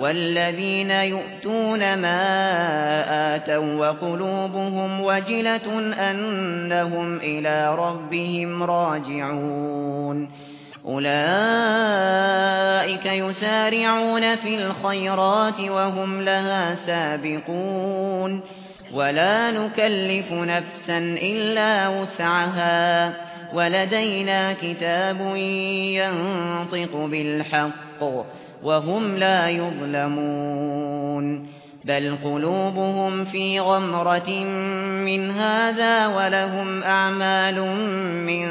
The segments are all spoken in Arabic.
والذين يؤتون ما آتوا وقلوبهم وجلة أنهم إلى ربهم راجعون أولئك يسارعون في الخيرات وهم لها سابقون ولا نكلف نفسا إلا وسعها ولدينا كتاب ينطق بالحق وهم لا يظلمون بل قلوبهم في غمرة من هذا ولهم أعمال من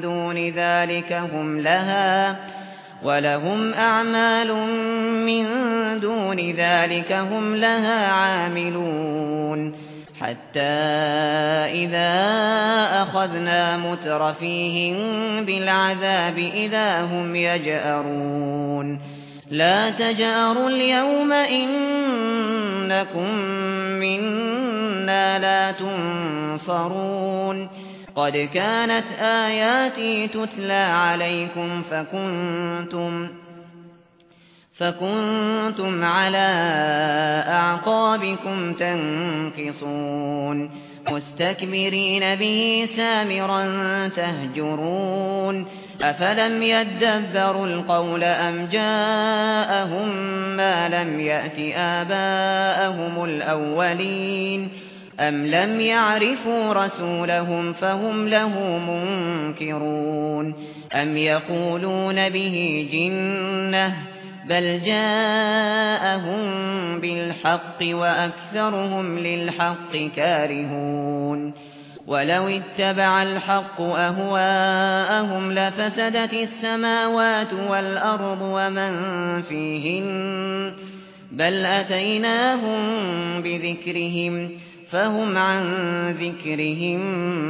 دون ذلك هم لها عاملون حتى إذا أخذنا مترفيهم بالعذاب إذا هم يجأرون لا تجأروا اليوم إنكم منا لا تنصرون قد كانت آياتي تتلى عليكم فكنتم على أعقابكم تنكصون مستكبرين به سامرا تهجرون أفلم يدبروا القول أم جاءهم ما لم يأت آباءهم الأولين أم لم يعرفوا رسولهم فهم له منكرون أم يقولون به جنة بل جاءهم بالحق وأكثرهم للحق كارهون ولو اتبع الحق أهواءهم لفسدت السماوات والأرض ومن فيهن بل أتيناهم بذكرهم فهم عن ذكرهم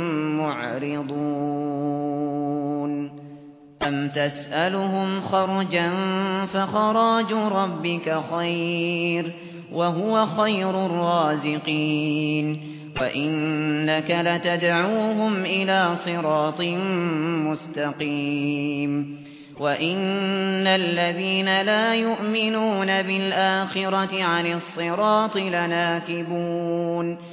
معرضون أم تسألهم خرجا فخراج ربك خير وهو خير الرازقين وإنك لتدعوهم إلى صراط مستقيم وإن الذين لا يؤمنون بالآخرة عن الصراط لناكبون